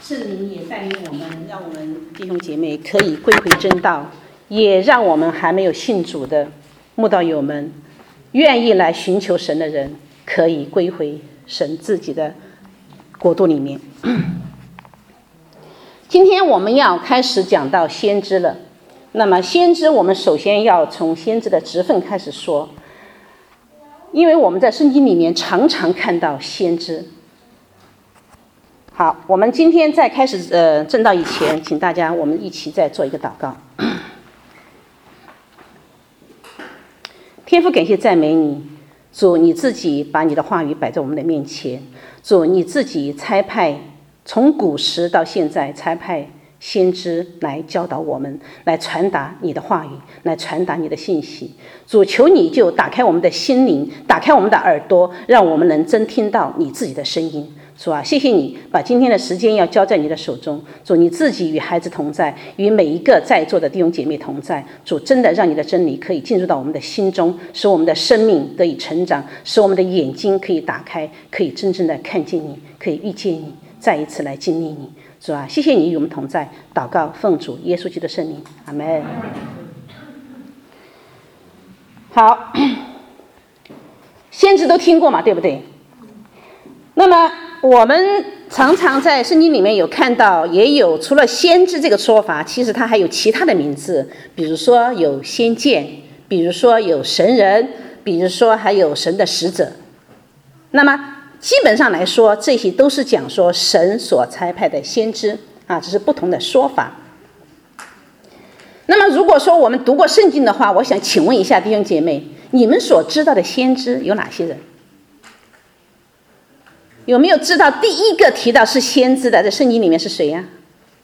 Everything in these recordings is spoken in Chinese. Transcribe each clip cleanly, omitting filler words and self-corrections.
圣灵也带领我们，让我们弟兄姐妹可以归回真道，也让我们还没有信主的慕道友们，愿意来寻求神的人，可以归回神自己的国度里面。今天我们要开始讲到先知了。那么先知，我们首先要从先知的职分开始说，因为我们在圣经里面常常看到先知。好，我们今天在开始正道以前，请大家我们一起再做一个祷告。天父，感谢赞美你，主，你自己把你的话语摆在我们的面前，主，你自己差派从古时到现在差派先知来教导我们，来传达你的话语，来传达你的信息。主，求你就打开我们的心灵，打开我们的耳朵，让我们能真听到你自己的声音。主啊，谢谢你把今天的时间要交在你的手中。主，你自己与孩子同在，与每一个在座的弟兄姐妹同在。主，真的让你的真理可以进入到我们的心中，使我们的生命得以成长，使我们的眼睛可以打开，可以真正的看见你，可以遇见你，再一次来经历你。主啊，谢谢你与我们同在。祷告奉主耶稣基督的圣名，阿们。好，先知都听过嘛，对不对？那么我们常常在圣经里面有看到，也有除了先知这个说法，其实它还有其他的名字，比如说有先见，比如说有神人，比如说还有神的使者。那么基本上来说，这些都是讲说神所差派的先知啊，只是不同的说法。那么如果说我们读过圣经的话，我想请问一下弟兄姐妹，你们所知道的先知有哪些人？有没有知道第一个提到是先知的在圣经里面是谁呀？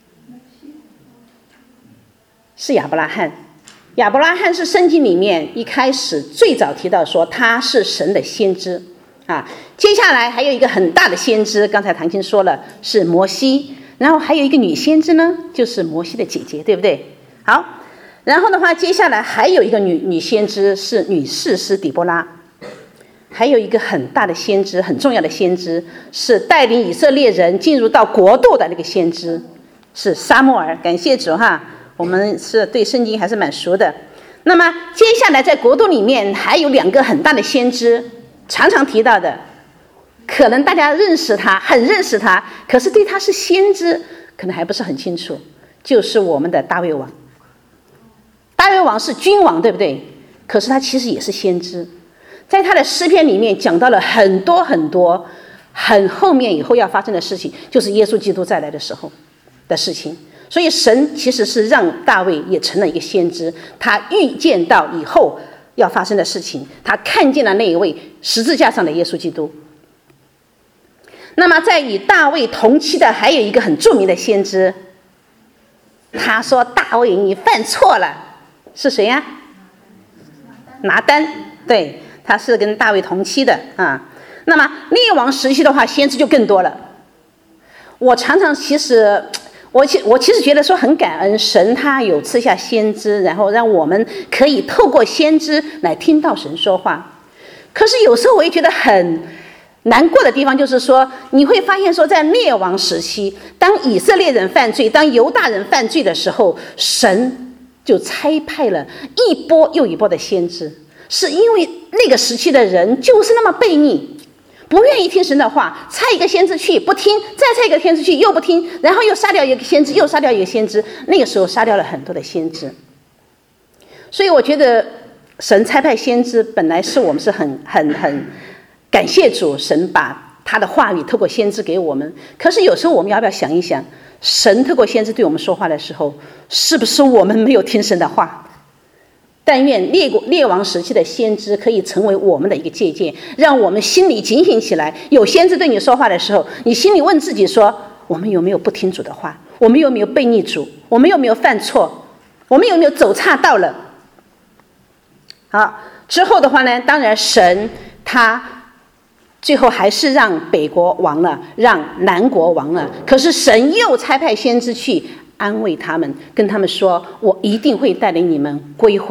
是亚伯拉罕。亚伯拉罕是圣经里面一开始最早提到说他是神的先知啊。接下来还有一个很大的先知，刚才唐青说了是摩西，然后还有一个女先知呢，就是摩西的姐姐，对不对？好，然后的话接下来还有一个女先知是女士师底波拉。还有一个很大的先知，很重要的先知，是带领以色列人进入到国度的那个先知，是撒母耳。感谢主哈，我们是对圣经还是蛮熟的。那么接下来在国度里面还有两个很大的先知，常常提到的，可能大家认识他，很认识他，可是对他是先知可能还不是很清楚，就是我们的大卫王。大卫王是君王，对不对？可是他其实也是先知。在他的诗篇里面讲到了很多很多很后面以后要发生的事情，就是耶稣基督再来的时候的事情。所以神其实是让大卫也成了一个先知，他预见到以后要发生的事情，他看见了那一位十字架上的耶稣基督。那么在与大卫同期的还有一个很著名的先知，他说大卫你犯错了，是谁呀？拿单，对，他是跟大卫同期的啊。那么列王时期的话，先知就更多了。我常常其实我其实觉得说很感恩，神他有赐下先知，然后让我们可以透过先知来听到神说话。可是有时候我也觉得很难过的地方，就是说你会发现说，在列王时期，当以色列人犯罪，当犹大人犯罪的时候，神就差派了一波又一波的先知。是因为那个时期的人就是那么悖逆，不愿意听神的话，差一个先知去不听，再差一个先知去又不听，然后又杀掉一个先知，又杀掉一个先知。那个时候杀掉了很多的先知。所以我觉得神差派先知本来是我们是很感谢主，神把他的话语透过先知给我们。可是有时候我们要不要想一想，神透过先知对我们说话的时候，是不是我们没有听神的话？但愿列王时期的先知可以成为我们的一个借鉴，让我们心里警醒起来。有先知对你说话的时候，你心里问自己说，我们有没有不听主的话？我们有没有悖逆主？我们有没有犯错？我们有没有走岔道了？好，之后的话呢，当然神他最后还是让北国亡了，让南国亡了。可是神又差派先知去安慰他们，跟他们说，我一定会带领你们归回。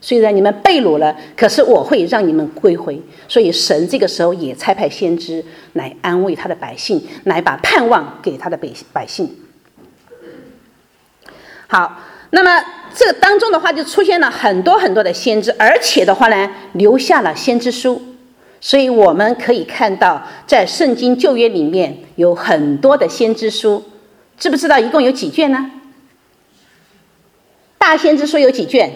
虽然你们被掳了，可是我会让你们归回。所以神这个时候也差派先知来安慰他的百姓，来把盼望给他的百姓。好，那么这个当中的话就出现了很多很多的先知，而且的话呢留下了先知书。所以我们可以看到在圣经旧约里面有很多的先知书，知不知道一共有几卷呢？大先知书有几卷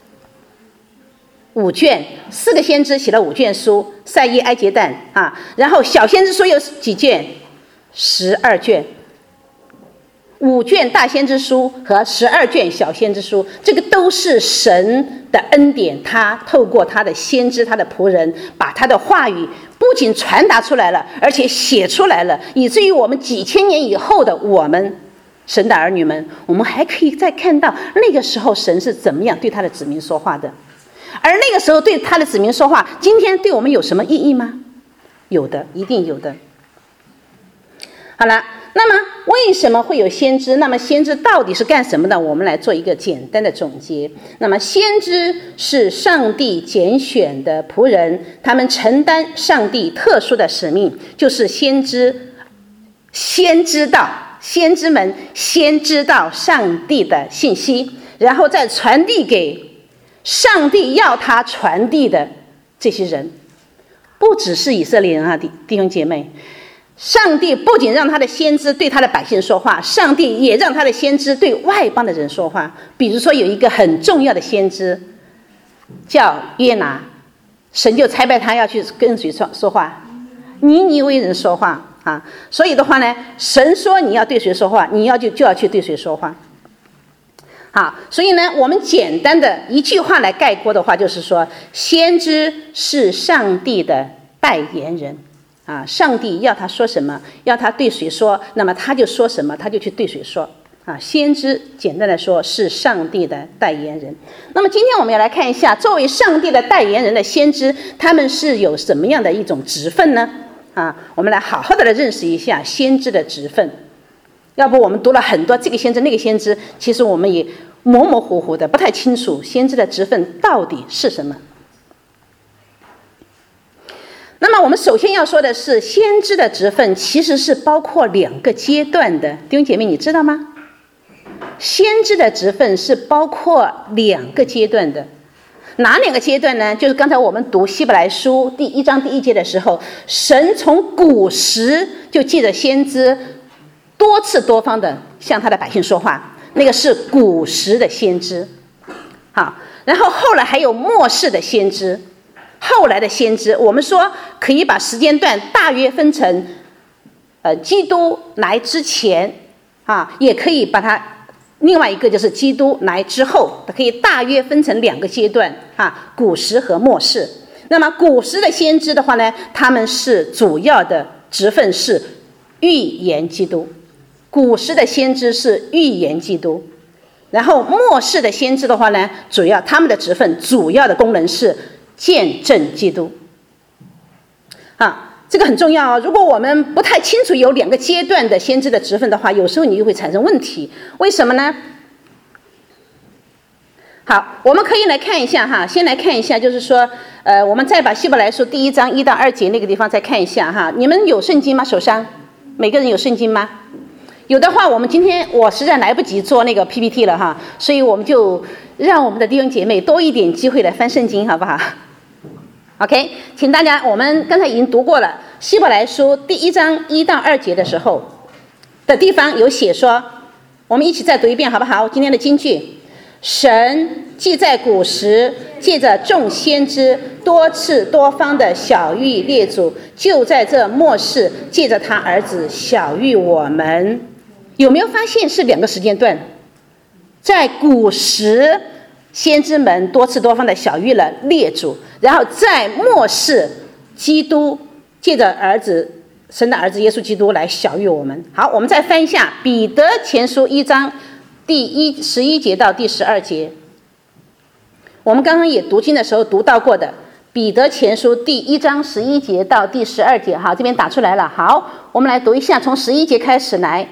？5卷，4个先知写了5卷书，赛耶、埃结但啊。然后小先知书有几卷？12卷。5卷大先知书和12卷小先知书，这个都是神的恩典，他透过他的先知、他的仆人，把他的话语不仅传达出来了，而且写出来了，以至于我们几千年以后的我们神的儿女们，我们还可以再看到那个时候神是怎么样对他的子民说话的。而那个时候对他的子民说话，今天对我们有什么意义吗？有的，一定有的。好了，那么为什么会有先知？那么先知到底是干什么的？我们来做一个简单的总结。那么先知是上帝拣选的仆人，他们承担上帝特殊的使命，就是先知们先知道上帝的信息，然后再传递给上帝要他传递的这些人。不只是以色列人啊，弟兄姐妹，上帝不仅让他的先知对他的百姓说话，上帝也让他的先知对外邦的人说话。比如说有一个很重要的先知叫约拿，神就差派他要去跟谁说话？尼尼微人说话啊。所以的话呢，神说你要对谁说话，你就要去对谁说话。好，所以呢，我们简单的一句话来概括的话，就是说，先知是上帝的代言人啊。上帝要他说什么，要他对谁说，那么他就说什么，他就去对谁说啊。先知简单的说是上帝的代言人。那么今天我们要来看一下，作为上帝的代言人的先知，他们是有什么样的一种职分呢？啊，我们来好好的来认识一下先知的职分。要不我们读了很多这个先知那个先知，其实我们也模模糊糊的不太清楚先知的职分到底是什么。那么我们首先要说的是，先知的职分其实是包括2个阶段的。弟兄姐妹你知道吗？先知的职分是包括2个阶段的。哪2个阶段呢？就是刚才我们读希伯来书第1章第1节的时候，神从古时就借着先知多次多方的向他的百姓说话，那个是古时的先知。好，然后后来还有末世的先知，后来的先知，我们说可以把时间段大约分成基督来之前啊，也可以把它另外一个就是基督来之后，可以大约分成2个阶段啊，古时和末世。那么古时的先知的话呢，他们是主要的职分是预言基督。古时的先知是预言基督，然后末世的先知的话呢，主要他们的职分主要的功能是见证基督啊，这个很重要哦。如果我们不太清楚有2个阶段的先知的职分的话，有时候你就会产生问题。为什么呢？好，我们可以来看一下哈，先来看一下，就是说我们再把希伯来书第1章1到2节那个地方再看一下哈。你们有圣经吗？手上每个人有圣经吗？有的话，我们今天我实在来不及做那个 PPT 了哈，所以我们就让我们的弟兄姐妹多一点机会来翻圣经，好不好 ？OK， 请大家，我们刚才已经读过了希伯来书第1章1到2节的时候的地方有写说，我们一起再读一遍好不好？今天的金句：神既在古时借着众先知多次多方的晓谕列祖，就在这末世借着他儿子晓谕我们。有没有发现是2个时间段？在古时，先知们多次多方的晓谕了列祖，然后在末世，基督借着神的儿子耶稣基督来晓谕我们。好，我们再翻一下彼得前书1章第11节到第12节。我们刚刚也读经的时候读到过的彼得前书第1章11节到第12节，好，这边打出来了。好，我们来读一下，从11节开始来。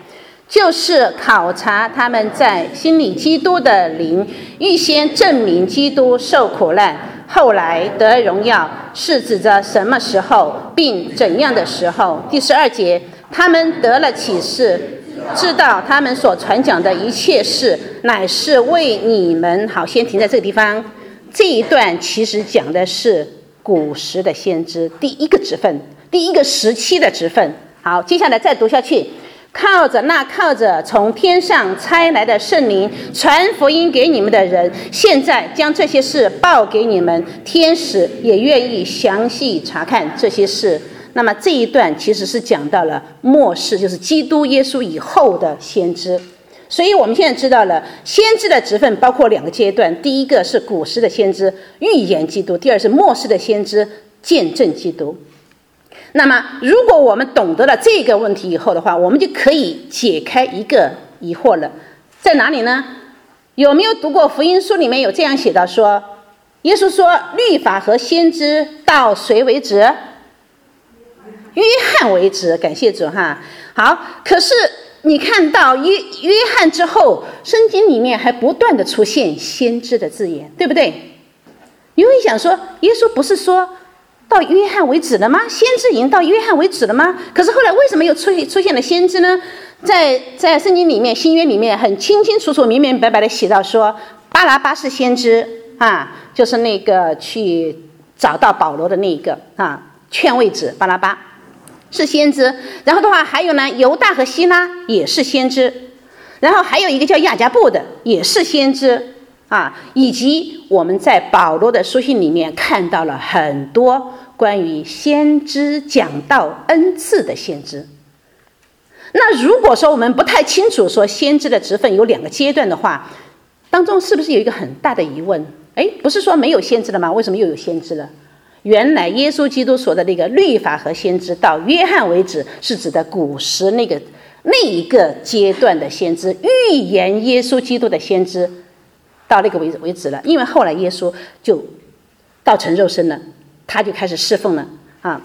就是考察他们在心里基督的灵，预先证明基督受苦难，后来得荣耀，是指着什么时候，并怎样的时候。第12节，他们得了启示，知道他们所传讲的一切事，乃是为你们好。先停在这个地方。这一段其实讲的是古时的先知，第一个职分，第一个时期的职分。好，接下来再读下去。靠着从天上差来的圣灵传福音给你们的人，现在将这些事报给你们，天使也愿意详细查看这些事。那么这一段其实是讲到了末世，就是基督耶稣以后的先知。所以我们现在知道了先知的职分包括2个阶段，第一个是古时的先知，预言基督；第二是末世的先知，见证基督。那么如果我们懂得了这个问题以后的话，我们就可以解开一个疑惑了。在哪里呢？有没有读过福音书里面有这样写到说，耶稣说律法和先知到谁为止？约翰为止。感谢主哈。好，可是你看到约翰之后，圣经里面还不断的出现先知的字眼，对不对？你会想说，耶稣不是说到约翰为止了吗？先知已经到约翰为止了吗？可是后来为什么又出现了先知呢？在圣经里面，新约里面很清清楚楚、明明白白的写到说，巴拿巴是先知啊，就是那个去找到保罗的那个啊劝慰子巴拿巴是先知。然后的话，还有呢，犹大和希拉也是先知，然后还有一个叫亚迦布的也是先知。以及我们在保罗的书信里面看到了很多关于先知讲道恩赐的先知。那如果说我们不太清楚说先知的职分有2个阶段的话，当中是不是有一个很大的疑问？不是说没有先知了吗？为什么又有先知了？原来耶稣基督说的那个律法和先知到约翰为止，是指的古时那一个阶段的先知，预言耶稣基督的先知到那个为止了。因为后来耶稣就道成肉身了，他就开始侍奉了啊。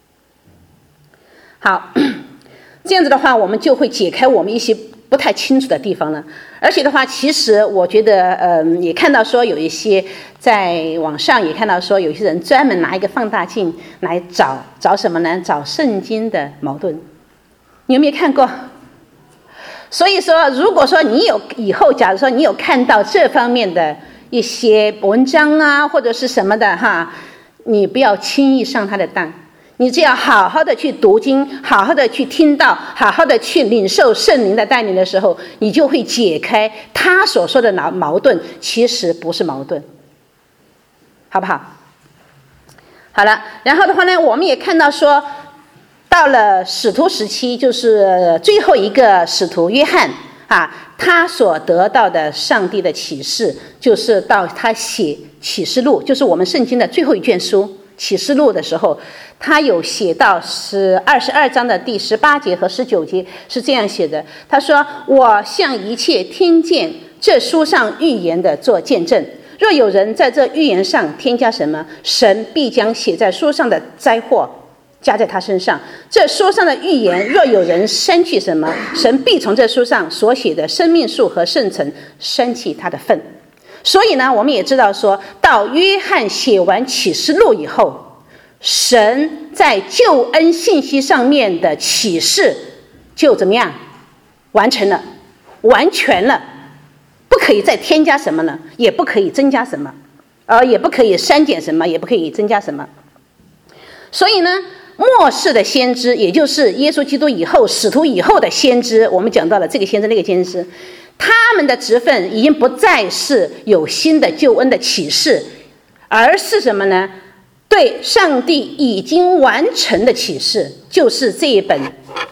好，这样子的话，我们就会解开我们一些不太清楚的地方了。而且的话，其实我觉得也看到说有一些在网上也看到说有些人专门拿一个放大镜来找什么呢？找圣经的矛盾。你有没有看过？所以说，如果说你有以后，假如说你有看到这方面的一些文章啊，或者是什么的哈，你不要轻易上他的当，你只要好好的去读经，好好的去听到，好好的去领受圣灵的带领的时候，你就会解开他所说的矛盾，其实不是矛盾，好不好？好了，然后的话呢，我们也看到说，到了使徒时期，就是最后一个使徒约翰他所得到的上帝的启示，就是到他写启示录，就是我们圣经的最后一卷书启示录的时候，他有写到是22章的第18节和19节是这样写的。他说：我向一切听见这书上预言的做见证，若有人在这预言上添加什么，神必将写在书上的灾祸加在他身上。这书上的预言若有人删去什么，神必从这书上所写的生命树和圣城删去他的份。所以呢，我们也知道说到约翰写完启示录以后，神在救恩信息上面的启示就怎么样完成了，完全了，不可以再添加什么了，也不可以增加什么，也不可以删减什么，也不可以增加什么。所以呢，末世的先知，也就是耶稣基督以后使徒以后的先知，我们讲到了这个先知那个先知，他们的职分已经不再是有新的救恩的启示，而是什么呢？对上帝已经完成的启示，就是这一本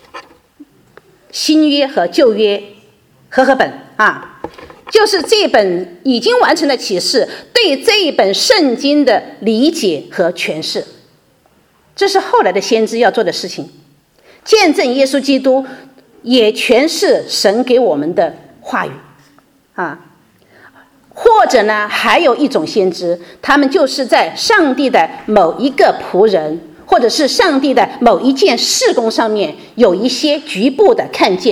新约和旧约和合本就是这本已经完成的启示对这一本圣经的理解和诠释。这是后来的先知要做的事情，见证耶稣基督，也诠释神给我们的话语或者呢，还有一种先知，他们就是在上帝的某一个仆人，或者是上帝的某一件事工上面有一些局部的看见，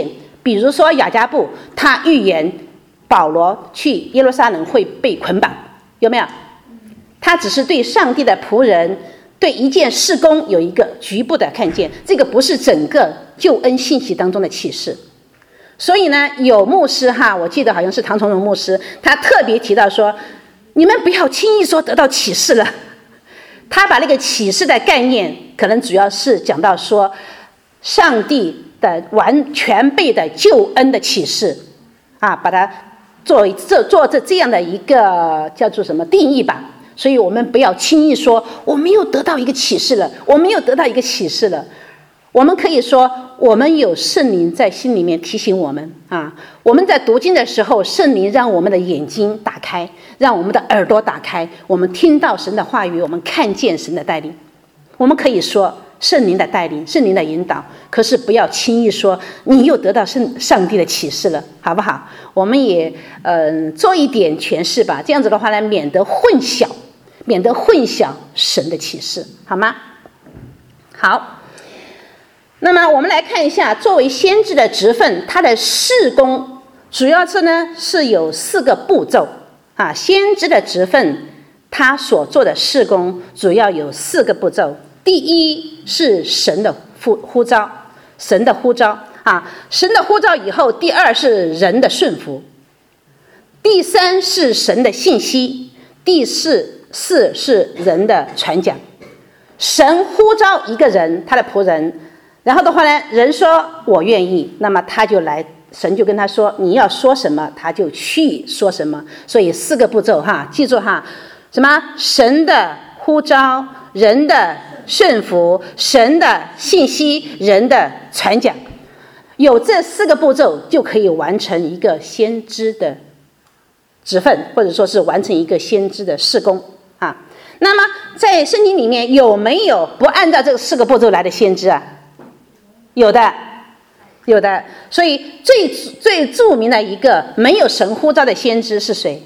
比如说雅各布，他预言保罗去耶路撒冷会被捆绑，有没有？他只是对上帝的仆人，对一件事工有一个局部的看见，这个不是整个救恩信息当中的启示。所以呢，有牧师我记得好像是唐崇荣牧师，他特别提到说，你们不要轻易说得到启示了。他把那个启示的概念，可能主要是讲到说，上帝的全备的救恩的启示，把它做这样的一个叫做什么定义吧。所以我们不要轻易说我们又得到一个启示了，我们又得到一个启示了。我们可以说，我们有圣灵在心里面提醒我们我们在读经的时候，圣灵让我们的眼睛打开，让我们的耳朵打开，我们听到神的话语，我们看见神的带领。我们可以说圣灵的带领，圣灵的引导，可是不要轻易说你又得到上帝的启示了，好不好？我们也做一点诠释吧，这样子的话呢，免得混淆神的启示，好吗？好，那么我们来看一下，作为先知的职分，他的事工主要是有4个步骤先知的职分他所做的事工主要有4个步骤。第一是神的呼召，神的呼召以后，第2是人的顺服，第3是神的信息，第4是人的传讲。神呼召一个人，他的仆人，然后的话呢，人说我愿意，那么他就来，神就跟他说你要说什么，他就去说什么。所以4个步骤记住什么？神的呼召，人的顺服，神的信息，人的传讲。有这4个步骤就可以完成一个先知的职分，或者说是完成一个先知的事工那么在圣经里面有没有不按照这4个步骤来的先知有的。所以最著名的一个没有神呼召的先知是谁？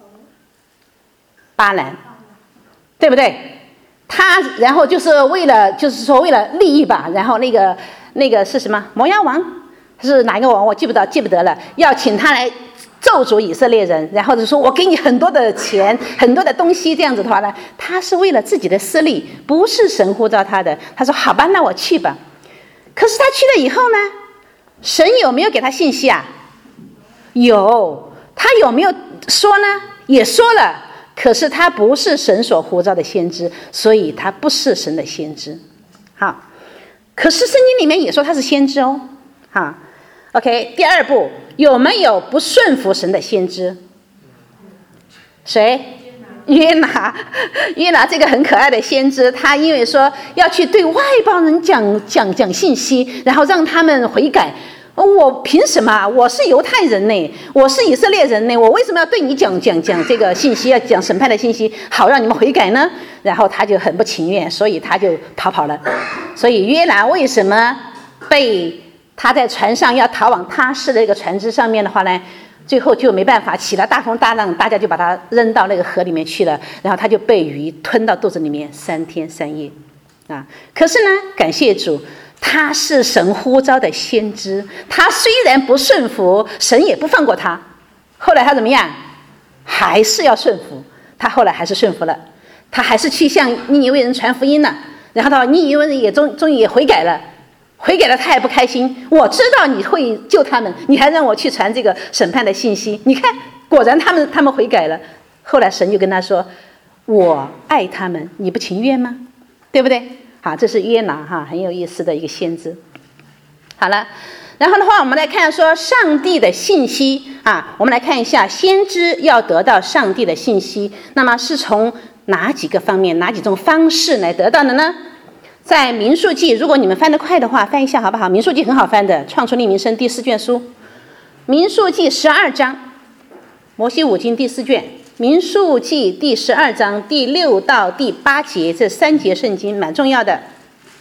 巴兰，对不对？他然后就是为了利益吧，然后那个是什么？摩押王是哪一个王？我记不得了。要请他来咒诅以色列人，然后就说我给你很多的钱，很多的东西，这样子的话呢，他是为了自己的私利，不是神呼召他的。他说好吧，那我去吧。可是他去了以后呢，神有没有给他信息有。他有没有说呢？也说了。可是他不是神所呼召的先知，所以他不是神的先知。好，可是圣经里面也说他是先知OK， 第2步，有没有不顺服神的先知？谁？约拿这个很可爱的先知，他因为说要去对外邦人讲信息，然后让他们悔改。我凭什么？我是犹太人呢，我是以色列人呢，我为什么要对你讲这个信息，要讲审判的信息，好让你们悔改呢？然后他就很不情愿，所以他就逃跑了。所以约拿为什么被他在船上要逃往他施的这个船只上面的话呢，最后就没办法，起了大风大浪，大家就把他扔到那个河里面去了，然后他就被鱼吞到肚子里面3天3夜可是呢，感谢主，他是神呼召的先知，他虽然不顺服，神也不放过他。后来他怎么样？还是要顺服。他后来还是顺服了，他还是去向尼尼微人传福音了。然后尼尼微人也终于也悔改了，他也不开心。我知道你会救他们，你还让我去传这个审判的信息。你看，果然他们悔改了。后来神就跟他说：“我爱他们，你不情愿吗？对不对？”好，这是约拿很有意思的一个先知。好了，然后的话，我们来看说上帝的信息我们来看一下，先知要得到上帝的信息，那么是从哪几个方面、哪几种方式来得到的呢？在民数记，如果你们翻得快的话，翻一下好不好？民数记很好翻的，创出利民生第4卷书，民数记12章，摩西五经第4卷。民数记第12章第6到第8节，这3节圣经蛮重要的。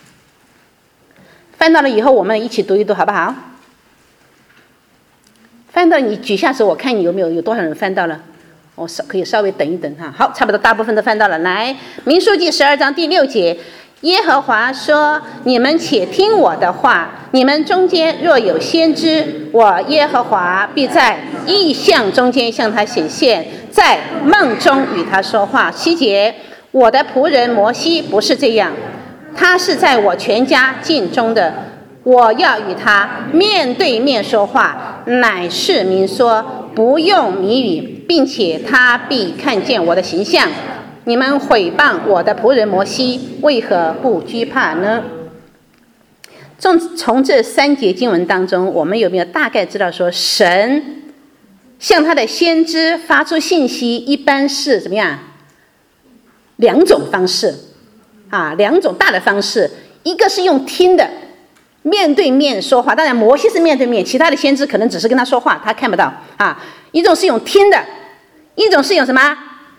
翻到了以后，我们一起读一读，好不好？翻到你举下手，我看你有多少人翻到了。我可以稍微等一等好，差不多大部分都翻到了。来，民数记12章第6节， 耶和华说：你们且听我的话，你们中间若有先知，我耶和华必在异象中间向他显现，在梦中与他说话。7节，我的仆人摩西不是这样，他是在我全家境中的，我要与他面对面说话，乃是明说，不用谜语，并且他必看见我的形象。你们毁谤我的仆人摩西，为何不惧怕呢？从这3节经文当中，我们有没有大概知道说，神向他的先知发出信息，一般是怎么样？2种方式啊，2种大的方式，一个是用听的，面对面说话，当然摩西是面对面，其他的先知可能只是跟他说话，他看不到啊。一种是用听的，一种是用什么？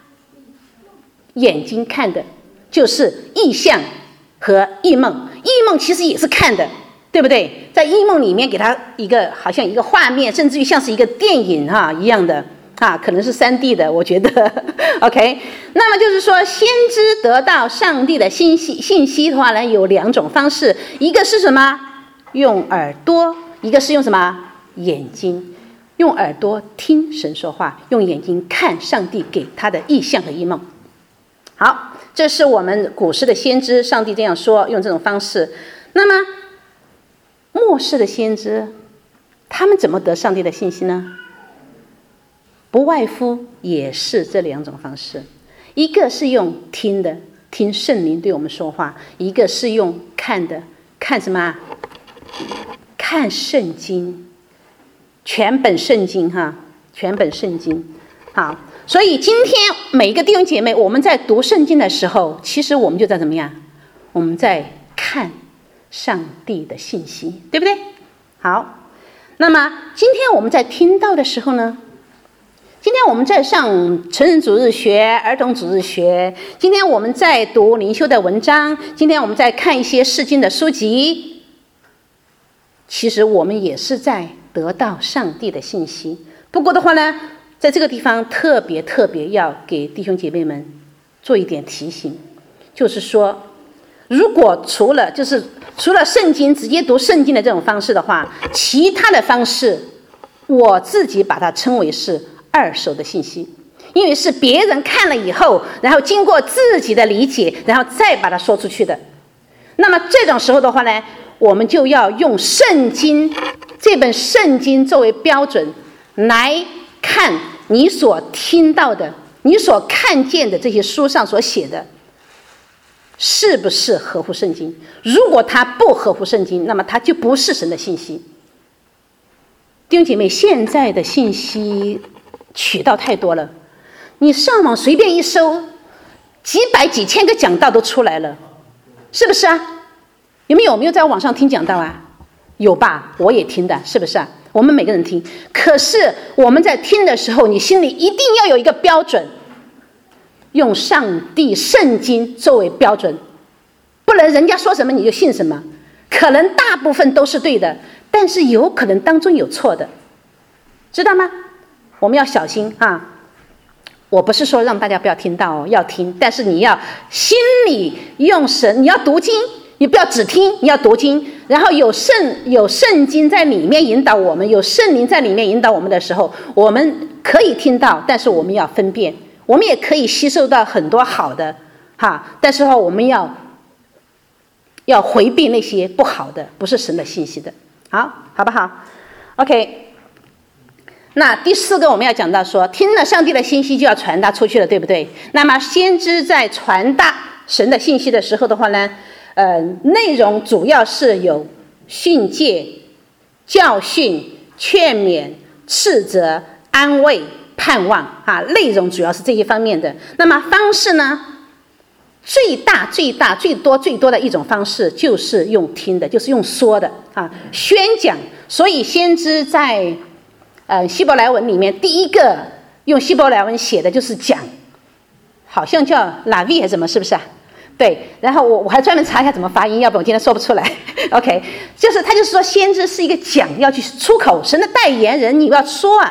眼睛看的，就是异象和异梦。异梦其实也是看的，对不对？在异梦里面给他一个好像一个画面，甚至于像是一个电影一样的可能是3D 的，我觉得OK。那么就是说，先知得到上帝的信息的话呢，有2种方式，一个是什么？用耳朵，一个是用什么？眼睛。用耳朵听神说话，用眼睛看上帝给他的异象和异梦。好，这是我们古时的先知，上帝这样说，用这种方式。那么末世的先知，他们怎么得上帝的信息呢？不外乎也是这2种方式，一个是用听的，听圣灵对我们说话；一个是用看的，看什么？看圣经，全本圣经全本圣经。好，所以今天每一个弟兄姐妹，我们在读圣经的时候，其实我们就在怎么样？我们在看上帝的信息，对不对？好，那么今天我们在听到的时候呢，今天我们在上成人主日学、儿童主日学，今天我们在读灵修的文章，今天我们在看一些释经的书籍，其实我们也是在得到上帝的信息。不过的话呢，在这个地方特别要给弟兄姐妹们做一点提醒，就是说，如果除了圣经直接读圣经的这种方式的话，其他的方式我自己把它称为是2手的信息，因为是别人看了以后，然后经过自己的理解，然后再把它说出去的。那么这种时候的话呢，我们就要用圣经这本圣经作为标准来看你所听到的，你所看见的这些书上所写的是不是合乎圣经。如果它不合乎圣经，那么它就不是神的信息。弟兄姐妹，现在的信息渠道太多了，你上网随便一搜，几百几千个讲道都出来了，是不是啊？有没有在网上听讲道啊？有吧，我也听的，是不是啊？我们每个人听，可是我们在听的时候，你心里一定要有一个标准，用上帝圣经作为标准，不能人家说什么你就信什么。可能大部分都是对的，但是有可能当中有错的，知道吗？我们要小心我不是说让大家不要听到要听，但是你要心里用神，你要读经，你不要只听，你要读经，然后有圣经在里面引导我们，有圣灵在里面引导我们的时候，我们可以听到，但是我们要分辨，我们也可以吸收到很多好的但是我们要回避那些不好的，不是神的信息的。好不好 ？OK。那第4个我们要讲到说，听了上帝的信息就要传达出去了，对不对？那么先知在传达神的信息的时候的话呢，内容主要是有训诫、教训、劝勉、斥责、安慰、盼望内容主要是这些方面的。那么方式呢，最多的一种方式就是用听的，就是用说的宣讲。所以先知在希伯来文里面第一个用希伯来文写的就是讲，好像叫拉维还是什么，是不是啊？对，然后我还专门查一下怎么发音，要不然我今天说不出来。他就是说先知是一个讲，要去出口，神的代言人，你要说所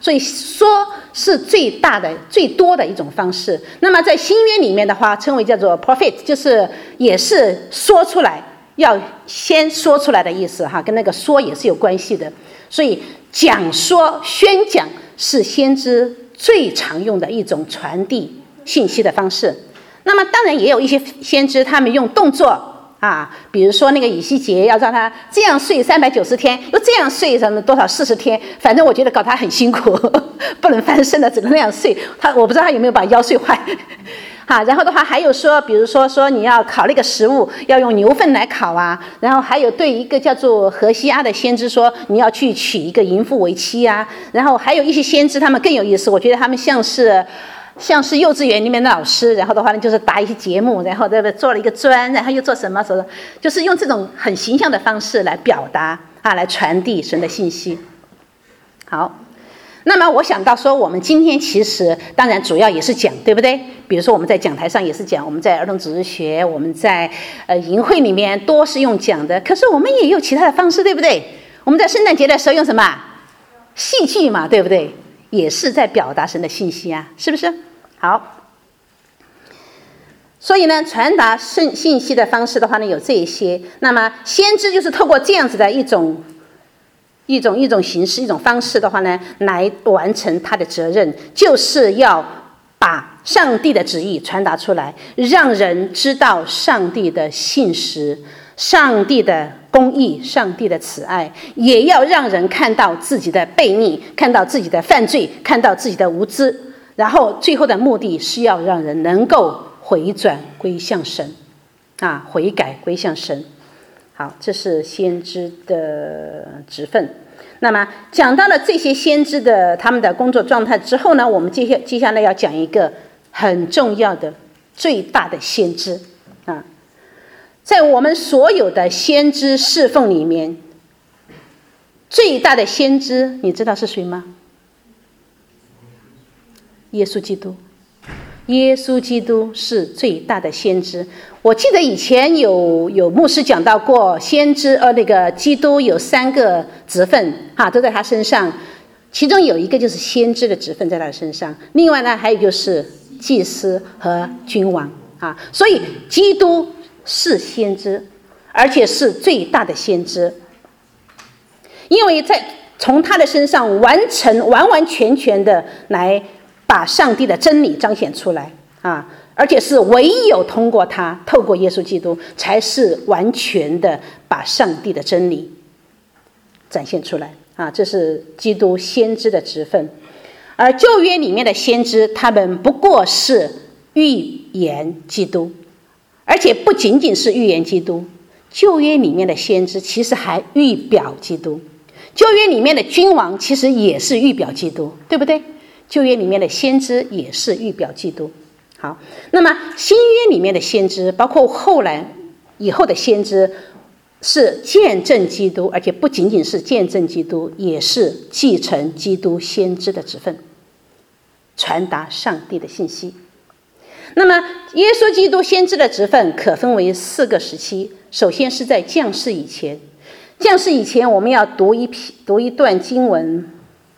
所以说是最大的、最多的一种方式。那么在新约里面的话，称为叫做 prophet， 就是也是说出来，要先说出来的意思哈，跟那个说也是有关系的。所以讲说、宣讲是先知最常用的一种传递信息的方式。那么当然也有一些先知，他们用动作啊，比如说那个以西结要让他这样睡390天，又这样睡什么多少40天，反正我觉得搞他很辛苦，不能翻身的，只能那样睡。我不知道他有没有把腰睡坏。好，然后的话还有说，比如说你要烤那个食物，要用牛粪来烤啊。然后还有对一个叫做何西阿的先知说，你要去娶一个淫妇为妻啊。然后还有一些先知，他们更有意思，我觉得他们像是幼稚园里面的老师，然后的话呢，就是答一些节目，然后做了一个砖，然后又做什么，就是用这种很形象的方式来表达啊，来传递神的信息。好，那么我想到说，我们今天其实当然主要也是讲，对不对？比如说我们在讲台上也是讲，我们在儿童主日学，我们在营会里面多是用讲的，可是我们也有其他的方式，对不对？我们在圣诞节的时候用什么？戏剧嘛，对不对？也是在表达神的信息啊，是不是？好，所以呢，传达信息的方式的话呢，有这一些。那么先知就是透过这样子的一种形式、一种方式的话呢，来完成他的责任，就是要把上帝的旨意传达出来，让人知道上帝的信实、上帝的公义、上帝的慈爱，也要让人看到自己的悖逆，看到自己的犯罪，看到自己的无知。然后最后的目的是要让人能够回转归向神啊，悔改归向神。好，这是先知的职分。那么讲到了这些先知的他们的工作状态之后呢，我们接下来要讲一个很重要的最大的先知啊。在我们所有的先知侍奉里面，最大的先知你知道是谁吗？耶稣基督。耶稣基督是最大的先知。我记得以前有牧师讲到过，先知那个基督有3个职分啊，都在他身上，其中有一个就是先知的职分在他身上，另外呢还有就是祭司和君王啊。所以基督是先知，而且是最大的先知，因为从他的身上完完全全的来把上帝的真理彰显出来啊，而且是唯有通过他，透过耶稣基督，才是完全的把上帝的真理展现出来啊。这是基督先知的职分。而旧约里面的先知，他们不过是预言基督，而且不仅仅是预言基督，旧约里面的先知其实还预表基督，旧约里面的君王其实也是预表基督，对不对？旧约里面的先知也是预表基督。好，那么新约里面的先知，包括后来以后的先知，是见证基督，而且不仅仅是见证基督，也是继承基督先知的职分，传达上帝的信息。那么耶稣基督先知的职分可分为4个时期。首先是在降世以前，降世以前我们要读一段经文，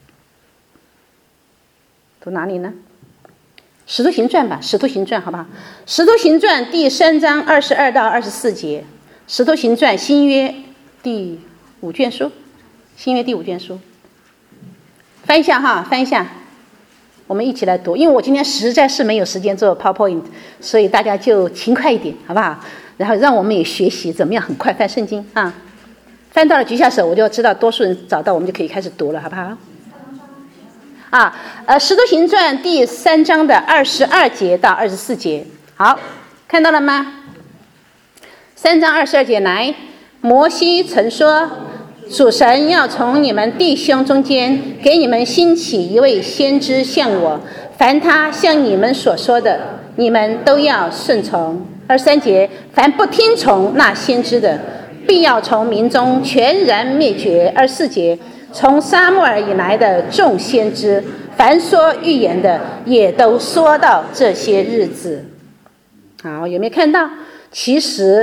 读哪里呢？使徒行传吧，使徒行传好不好？使徒行传第3章22到24节，使徒行传新约第5卷书，新约第5卷书，翻一下哈，翻一下，我们一起来读。因为我今天实在是没有时间做 PowerPoint， 所以大家就勤快一点好不好？然后让我们也学习怎么样很快翻圣经啊。翻到了举下手，我就知道多数人找到，我们就可以开始读了，好不好？使徒行传第3章的22节到24节，好，看到了吗？3章22节来，摩西曾说，主神要从你们弟兄中间给你们兴起一位先知像我，凡他像你们所说的，你们都要顺从。23节，凡不听从那先知的，必要从民中全然灭绝。24节，从撒母耳以来的众先知，凡说预言的，也都说到这些日子。好，有没有看到？其实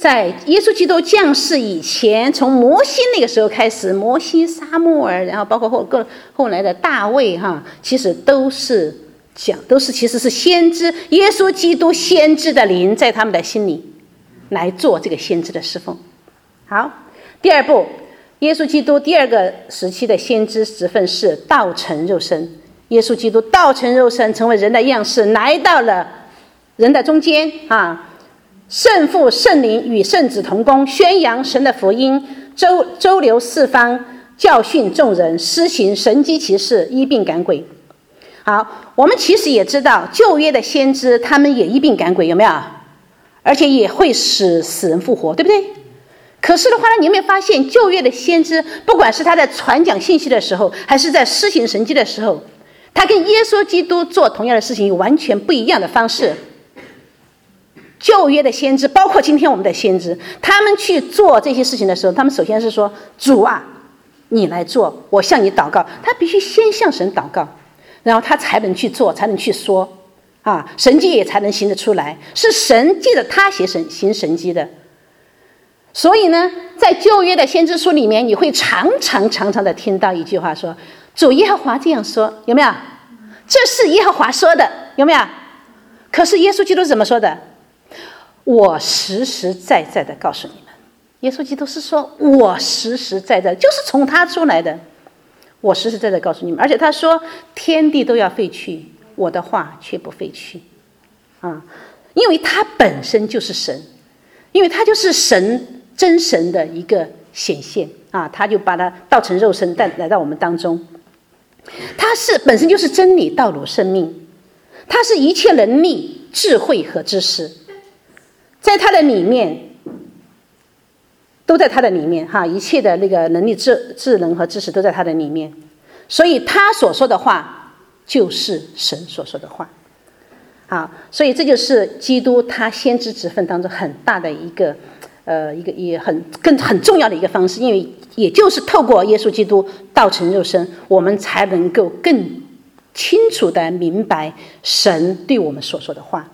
在耶稣基督降世以前，从摩西那个时候开始，摩西、撒母耳，然后包括后来的大卫其实都是其实是先知，耶稣基督先知的灵在他们的心里来做这个先知的侍奉。好，第二步，耶稣基督第二个时期的先知职分是道成肉身。耶稣基督道成肉身，成为人的样式，来到了人的中间圣父圣灵与圣子同工，宣扬神的福音，周流四方，教训众人，施行神迹奇事，医病赶鬼。好，我们其实也知道旧约的先知他们也医病赶鬼，有没有？而且也会使死人复活，对不对？可是的话呢，你有没有发现旧约的先知，不管是他在传讲信息的时候，还是在施行神迹的时候，他跟耶稣基督做同样的事情有完全不一样的方式。旧约的先知，包括今天我们的先知，他们去做这些事情的时候，他们首先是说：主啊，你来做，我向你祷告。他必须先向神祷告，然后他才能去做，才能去说神迹也才能行得出来，是神借着他行神迹的。所以呢，在旧约的先知书里面，你会常常的听到一句话说：主耶和华这样说，有没有？这是耶和华说的，有没有？可是耶稣基督是怎么说的？我实实在在的告诉你们。耶稣基督是说我实实在在，就是从他出来的，我实实在在告诉你们。而且他说天地都要废去，我的话却不废去因为他本身就是神，因为他就是真神的一个显现他就把他道成肉身来到我们当中。他本身就是真理、道路、生命，他是一切能力、智慧和知识，在他的里面，都在他的里面一切的那个能力、智能和知识都在他的里面。所以他所说的话就是神所说的话。好，所以这就是基督他先知职分当中很大的一个也很重要的一个方式，因为也就是透过耶稣基督道成肉身，我们才能够更清楚地明白神对我们所说的话。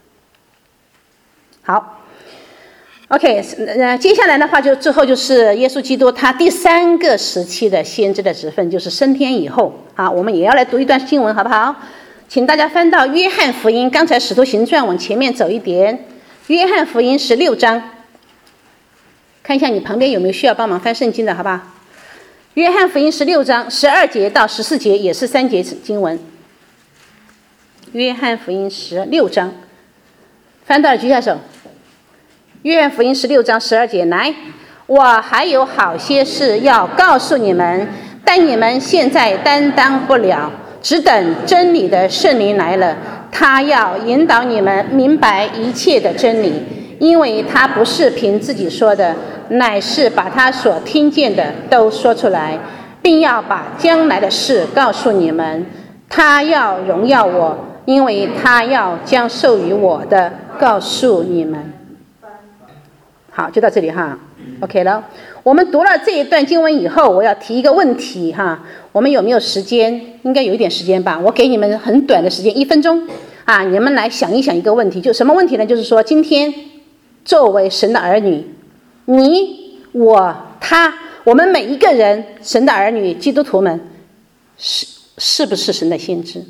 好 ，OK， 接下来的话之后就是耶稣基督他第三个时期的先知的职分，就是升天以后我们也要来读一段经文，好不好？请大家翻到约翰福音，刚才使徒行传往前面走一点，约翰福音16章，看一下你旁边有没有需要帮忙翻圣经的，好不好？约翰福音16章12节到14节也是3节经文。约翰福音16章，翻到了举下手。约翰福音16章12节，来，我还有好些事要告诉你们，但你们现在担当不了，只等真理的圣灵来了，他要引导你们明白一切的真理，因为他不是凭自己说的，乃是把他所听见的都说出来，并要把将来的事告诉你们。他要荣耀我，因为他要将授予我的告诉你们。好，就到这里OK 了。我们读了这一段经文以后，我要提一个问题我们有没有时间？应该有一点时间吧。我给你们很短的时间，1分钟你们来想一想一个问题，就什么问题呢？就是说，今天作为神的儿女，你、我、他，我们每一个人，神的儿女，基督徒们，是不是神的先知？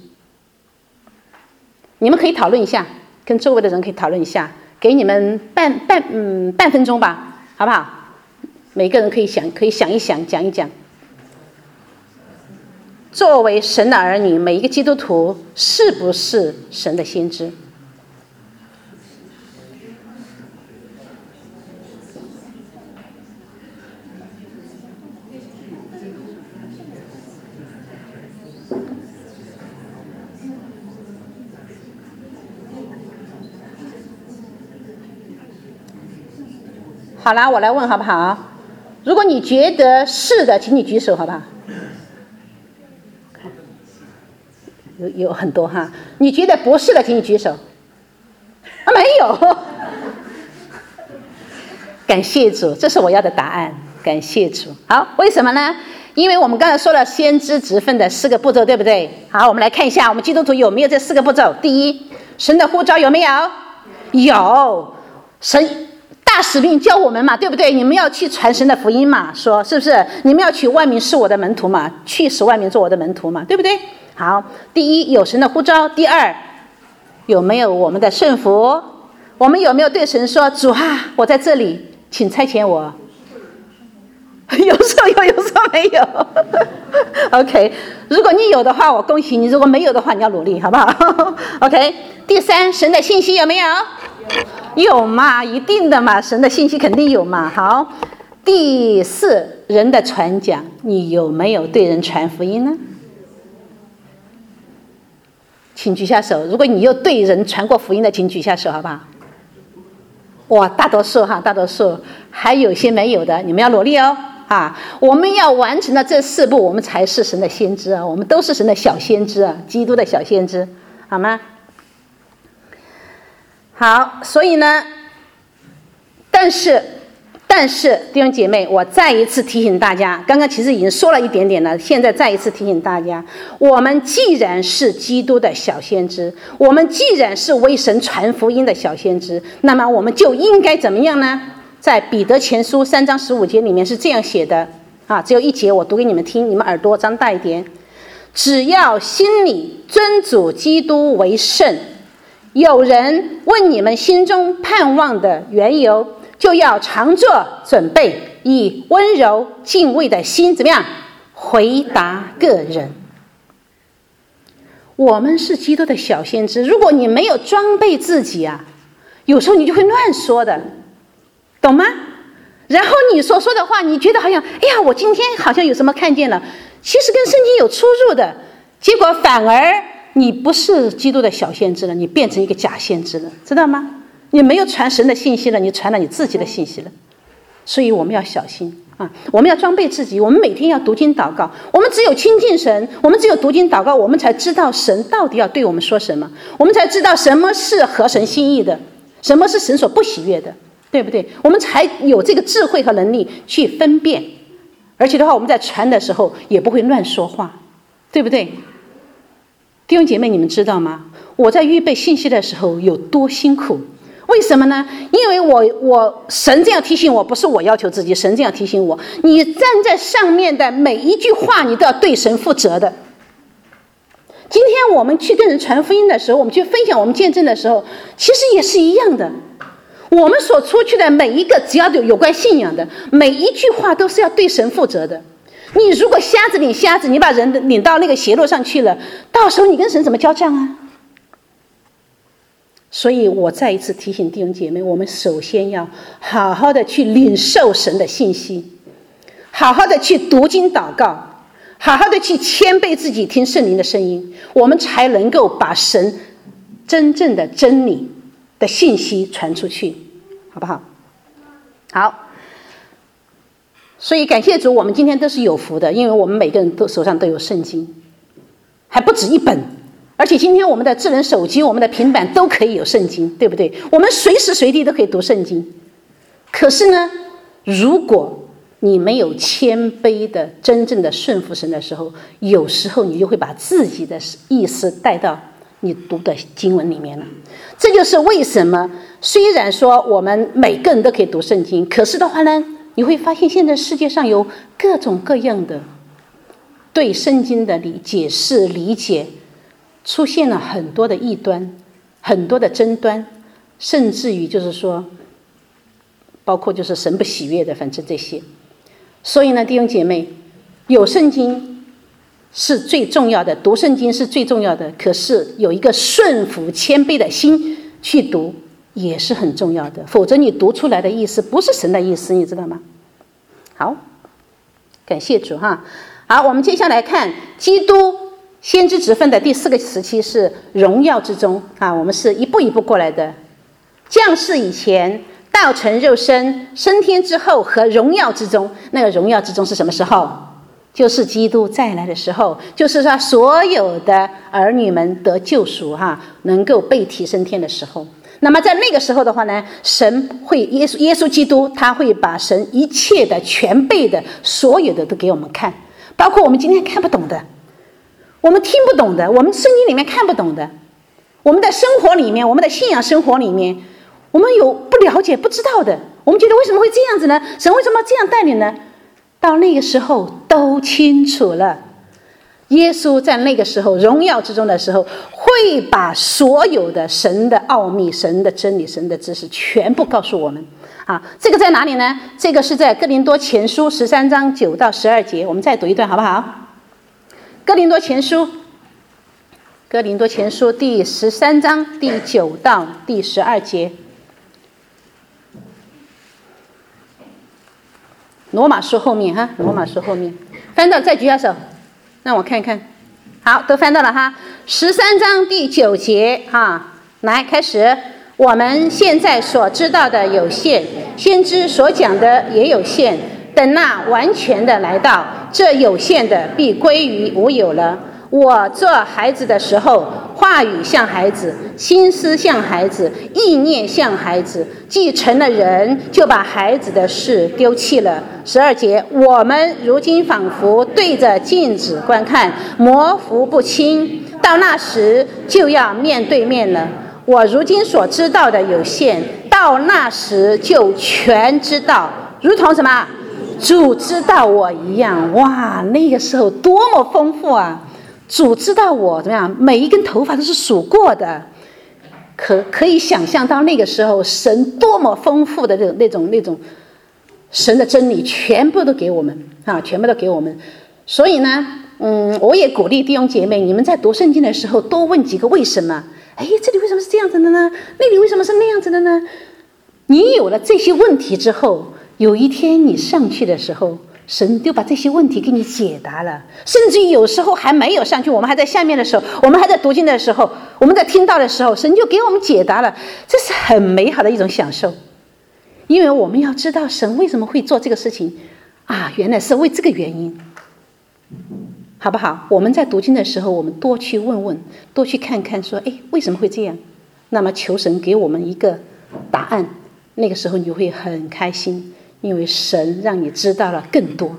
你们可以讨论一下，跟周围的人可以讨论一下，给你们半分钟吧，好不好？每个人可以想一想，讲一讲。作为神的儿女，每一个基督徒是不是神的先知？好啦，我来问好不好？如果你觉得是的，请你举手好不好？有很多你觉得不是的，请你举手。没有。感谢主，这是我要的答案。感谢主。好，为什么呢？因为我们刚才说了先知职分的4个步骤，对不对？好，我们来看一下我们基督徒有没有这4个步骤。第一，神的呼召有没有？有。神大使命教我们嘛，对不对？你们要去传神的福音嘛，说是不是？你们要去万民是我的门徒嘛，去使万民做我的门徒嘛，对不对？好，第一，有神的呼召；第二，有没有我们的顺服？我们有没有对神说：“主啊，我在这里，请差遣我。”有时候有，有时候没有。OK， 如果你有的话，我恭喜你；如果没有的话，你要努力，好不好？OK。第三，神的信息有没有？有嘛，一定的嘛，神的信息肯定有嘛。好，第四，人的传讲，你有没有对人传福音呢？请举下手。如果你有对人传过福音的，请举下手，好不好？哇，大多数哈，大多数，还有些没有的，你们要努力哦。我们要完成了这4步，我们才是神的先知啊！我们都是神的小先知啊，基督的小先知，好吗？好，所以呢，但是弟兄姐妹，我再一次提醒大家，刚刚其实已经说了一点点了，现在再一次提醒大家，我们既然是基督的小先知，我们既然是为神传福音的小先知，那么我们就应该怎么样呢？在彼得前书3章15节里面是这样写的只有一节，我读给你们听，你们耳朵张大一点。只要心里尊主基督为圣，有人问你们心中盼望的缘由，就要常作准备，以温柔敬畏的心怎么样回答个人。我们是基督的小先知，如果你没有装备自己有时候你就会乱说的，懂吗？然后你所说的话，你觉得好像，哎呀，我今天好像有什么看见了，其实跟圣经有出入的，结果反而你不是基督的小先知了，你变成一个假先知了，知道吗？你没有传神的信息了，你传了你自己的信息了。所以我们要小心我们要装备自己，我们每天要读经祷告，我们只有亲近神，我们只有读经祷告，我们才知道神到底要对我们说什么，我们才知道什么是合神心意的，什么是神所不喜悦的，对不对？我们才有这个智慧和能力去分辨，而且的话，我们在传的时候也不会乱说话，对不对？弟兄姐妹，你们知道吗？我在预备信息的时候有多辛苦？为什么呢？因为我神这样提醒我，不是我要求自己，神这样提醒我，你站在上面的每一句话，你都要对神负责的。今天我们去跟人传福音的时候，我们去分享我们见证的时候，其实也是一样的。我们所出去的每一个，只要有关信仰的每一句话，都是要对神负责的。你如果瞎子领瞎子，你把人领到那个邪路上去了，到时候你跟神怎么交账啊？所以我再一次提醒弟兄姐妹，我们首先要好好的去领受神的信息，好好的去读经祷告，好好的去谦卑自己，听圣灵的声音，我们才能够把神真正的真理的信息传出去，好不好？好，所以感谢主，我们今天都是有福的，因为我们每个人都手上都有圣经，还不止一本，而且今天我们的智能手机，我们的平板都可以有圣经，对不对？我们随时随地都可以读圣经。可是呢，如果你没有谦卑的真正的顺服神的时候，有时候你就会把自己的意思带到你读的经文里面了。这就是为什么虽然说我们每个人都可以读圣经，可是的话呢，你会发现现在世界上有各种各样的对圣经的解释理解，出现了很多的异端，很多的争端，甚至于就是说包括就是神不喜悦的，反正这些。所以呢，弟兄姐妹，有圣经是最重要的，读圣经是最重要的，可是有一个顺服谦卑的心去读也是很重要的，否则你读出来的意思不是神的意思，你知道吗？好，感谢主哈。好，我们接下来看基督先知职分的第4个时期是荣耀之中我们是一步一步过来的。降世以前，道成肉身，升天之后和荣耀之中，那个荣耀之中是什么时候？就是基督再来的时候，就是说所有的儿女们得救赎能够被提升天的时候。那么在那个时候的话呢，神会耶稣基督他会把神一切的全备的所有的都给我们看，包括我们今天看不懂的，我们听不懂的，我们圣经里面看不懂的，我们的生活里面，我们的信仰生活里面，我们有不了解不知道的， 我们觉得为什么会这样子呢？神为什么这样带领呢？到那个时候都清楚了。耶稣在那个时候荣耀之中的时候，会把所有的神的奥秘、神的真理、神的知识全部告诉我们。这个在哪里呢？这个是在哥林多前书13章9到12节，我们再读一段好不好？哥林多前书第13章第9到第12节。罗马书后面罗马书后面，翻到再举下手，让我看看。好，都翻到了哈。13章第9节来开始。我们现在所知道的有限，先知所讲的也有限。等那完全的来到，这有限的必归于无有了。我做孩子的时候，话语像孩子，心思像孩子，意念像孩子。既成了人，就把孩子的事丢弃了。12节，我们如今仿佛对着镜子观看，模糊不清，到那时就要面对面了。我如今所知道的有限，到那时就全知道，如同什么？主知道我一样。哇，那个时候多么丰富啊！主知道我怎么样，每一根头发都是数过的。可以想象到那个时候神多么丰富的那种神的真理全部都给我们全部都给我们。所以呢我也鼓励弟兄姐妹，你们在读圣经的时候多问几个为什么。这里为什么是这样子的呢？那里为什么是那样子的呢？你有了这些问题之后，有一天你上去的时候，神就把这些问题给你解答了。甚至于有时候还没有上去，我们还在下面的时候，我们还在读经的时候，我们在听到的时候，神就给我们解答了。这是很美好的一种享受，因为我们要知道神为什么会做这个事情原来是为这个原因，好不好？我们在读经的时候，我们多去问问，多去看看说为什么会这样。那么求神给我们一个答案，那个时候你会很开心，因为神让你知道了更多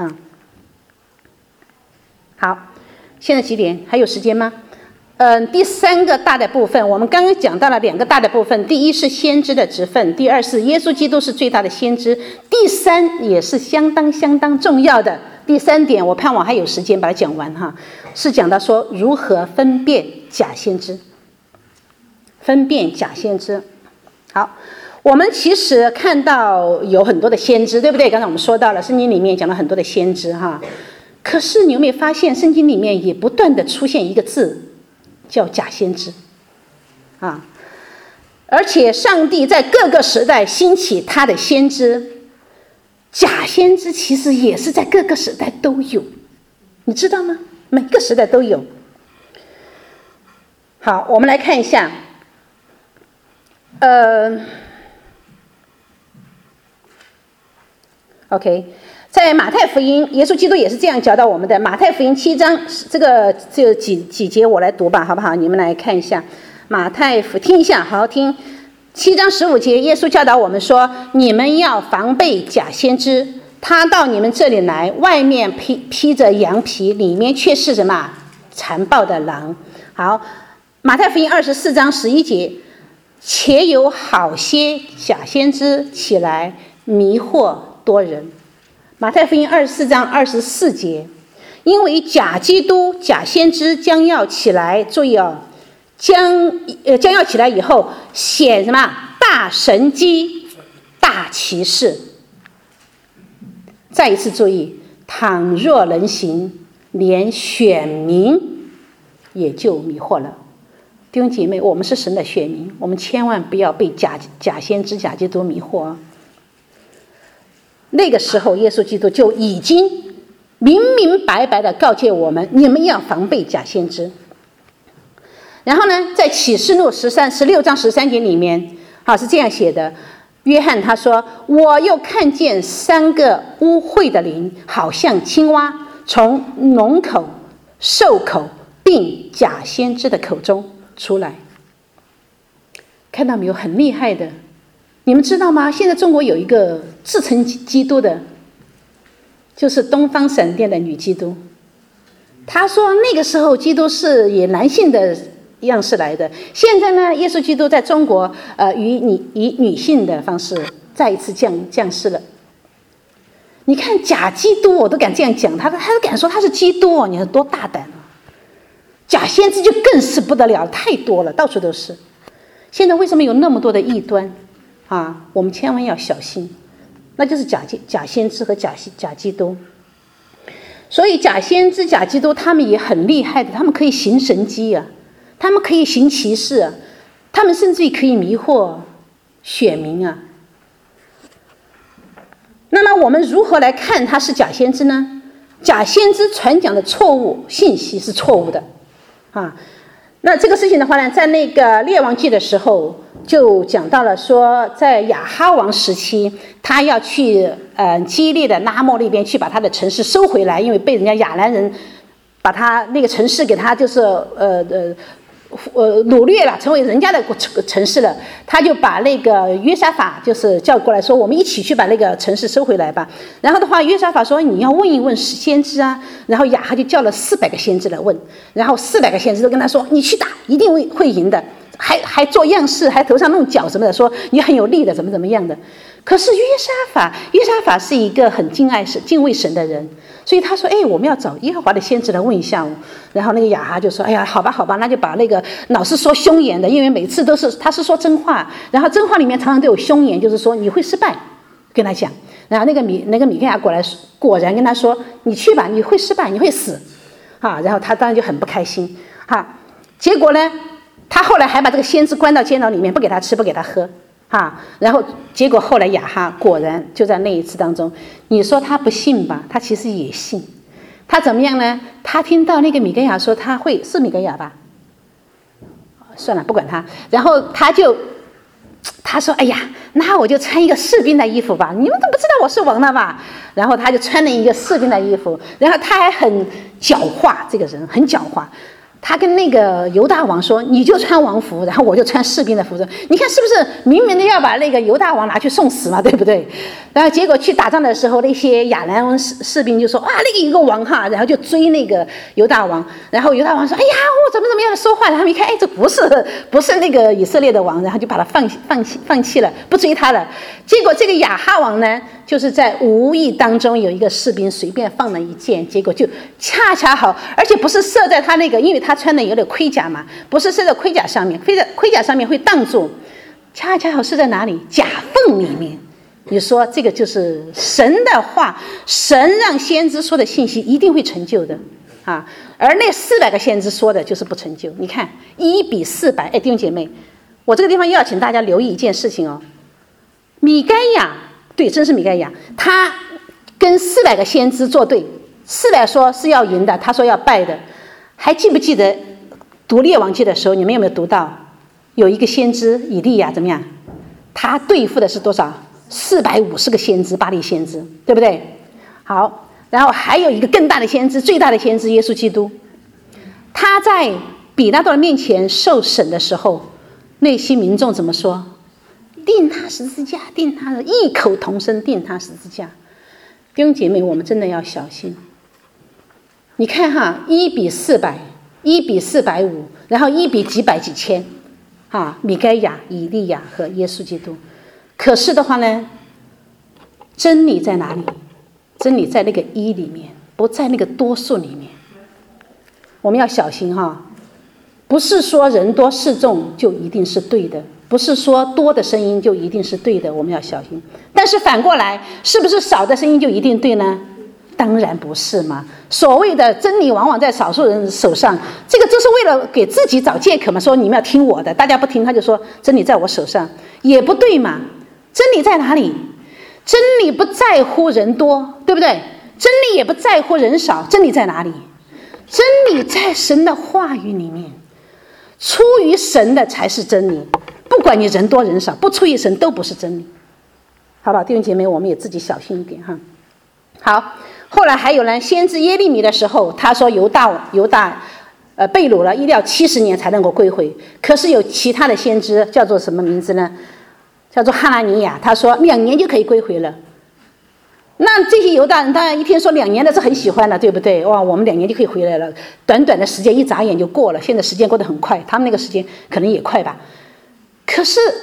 好，现在几点？还有时间吗？第3个大的部分，我们刚刚讲到了2个大的部分。第一是先知的职分，第二是耶稣基督是最大的先知，第3也是相当重要的。第3点，我盼望还有时间把它讲完是讲到说如何分辨假先知。分辨假先知。好，我们其实看到有很多的先知，对不对？刚才我们说到了圣经里面讲了很多的先知可是你有没有发现圣经里面也不断的出现一个字叫假先知而且上帝在各个时代兴起他的先知，假先知其实也是在各个时代都有，你知道吗？每个时代都有。好，我们来看一下OK， 在马太福音，耶稣基督也是这样教导我们的。马太福音7章，这个几节我来读吧，好不好？你们来看一下。马太福，听一下，好好听。7章15节，耶稣教导我们说：你们要防备假先知，他到你们这里来，外面披着羊皮，里面却是什么？残暴的狼。好，马太福音24章11节，且有好些假先知起来迷惑多人。马太福音24章24节，因为假基督、假先知将要起来，注意将要起来以后，显什么？大神机、大奇事。再一次注意，倘若能行，连选民也就迷惑了。弟兄姐妹，我们是神的选民，我们千万不要被假先知、假基督迷惑那个时候耶稣基督就已经明明白白的告诫我们，你们要防备假先知。然后呢，在启示录16章13节里面是这样写的，约翰他说，我又看见3个污秽的灵，好像青蛙，从龙口、兽口并假先知的口中出来。看到没有？很厉害的。你们知道吗？现在中国有一个自称基督的，就是东方闪电的女基督。她说那个时候基督是以男性的样式来的，现在呢，耶稣基督在中国以女性的方式再一次降世了。你看假基督，我都敢这样讲，他都敢说他是基督哦，你说多大胆啊！假先知就更是不得了，太多了，到处都是。现在为什么有那么多的异端啊？我们千万要小心，那就是假先知和假基督。所以假先知、假基督他们也很厉害的，他们可以行神迹啊，他们可以行奇事啊，他们甚至于可以迷惑选民啊。那么我们如何来看他是假先知呢？假先知传讲的错误信息是错误的啊。那这个事情的话呢，在那个列王记的时候就讲到了说，在亚哈王时期，他要去基列的拉末那边去把他的城市收回来，因为被人家亚兰人把他那个城市给他就是掳掠了，成为人家的城市了。他就把那个约沙法就是叫过来说，我们一起去把那个城市收回来吧。然后的话，约沙法说你要问一问先知啊。然后亚哈就叫了400个先知来问，然后400个先知都跟他说，你去打，一定会赢的。还做样式，还头上弄角什么的，说你很有力的，怎么样的。可是约沙法是一个很敬畏神的人，所以他说，我们要找耶和华的先知来问一下我。然后那个亚哈就说，哎呀，好吧，那就把那个老是说凶言的，因为每次都是他是说真话，然后真话里面常常都有凶言，就是说你会失败，跟他讲。然后那个米该亚过来，果然跟他说，你去吧，你会失败，你会死啊。然后他当然就很不开心哈。结果呢，他后来还把这个先知关到监牢里面，不给他吃，不给他喝啊。然后结果后来亚哈果然就在那一次当中，你说他不信吧，他其实也信。他怎么样呢？他听到那个米该亚说他会，是米该亚吧，算了不管他。然后他说，哎呀，那我就穿一个士兵的衣服吧，你们都不知道我是王了吧。然后他就穿了一个士兵的衣服，然后他还很狡猾，这个人很狡猾。他跟那个犹大王说，你就穿王服，然后我就穿士兵的服装，你看是不是明明的要把那个犹大王拿去送死嘛，对不对？然后结果去打仗的时候，那些亚兰士兵就说，那个一个王哈，然后就追那个犹大王。然后犹大王说，哎呀，我怎么样的说话，然后一看，这不是那个以色列的王，然后就把他放弃了，不追他了。结果这个亚哈王呢，就是在无意当中有一个士兵随便放了一箭，结果就恰恰好，而且不是射在他那个，因为他穿的有点盔甲嘛，不是射在盔甲上面，盔甲上面会挡住，恰恰好是在哪里？甲缝里面。你说这个就是神的话，神让先知说的信息一定会成就的啊！而那400个先知说的就是不成就。你看1比400，弟兄姐妹，我这个地方要请大家留意一件事情哦。米该亚，对，真是米该亚，他跟400个先知作对，400说是要赢的，他说要败的。还记不记得读列王记的时候，你们有没有读到有一个先知以利亚怎么样？他对付的是多少？450个先知，巴力先知，对不对？好，然后还有一个更大的先知，最大的先知耶稣基督，他在比拉多的面前受审的时候，那些民众怎么说？钉他十字架，钉他的，异口同声钉他十字架。弟兄姐妹，我们真的要小心。你看哈，1比400，1比450，然后1比几百几千，米该亚、以利亚和耶稣基督。可是的话呢，真理在哪里？真理在那个1里面，不在那个多数里面。我们要小心哈，不是说人多势众就一定是对的，不是说多的声音就一定是对的，我们要小心。但是反过来，是不是少的声音就一定对呢？当然不是嘛！所谓的真理往往在少数人手上，这个就是为了给自己找借口嘛，说你们要听我的，大家不听他就说真理在我手上，也不对嘛。真理在哪里？真理不在乎人多，对不对？真理也不在乎人少，真理在哪里？真理在神的话语里面，出于神的才是真理，不管你人多人少，不出于神都不是真理。好吧，弟兄姐妹，我们也自己小心一点哈。好，后来还有呢，先知耶利米的时候，他说犹大被掳了，一定要70年才能够归回。可是有其他的先知叫做什么名字呢？叫做哈拿尼亚，他说2年就可以归回了。那这些犹大人当然一听说2年的是很喜欢的，对不对？哇，我们2年就可以回来了，短短的时间一眨眼就过了。现在时间过得很快，他们那个时间可能也快吧。可是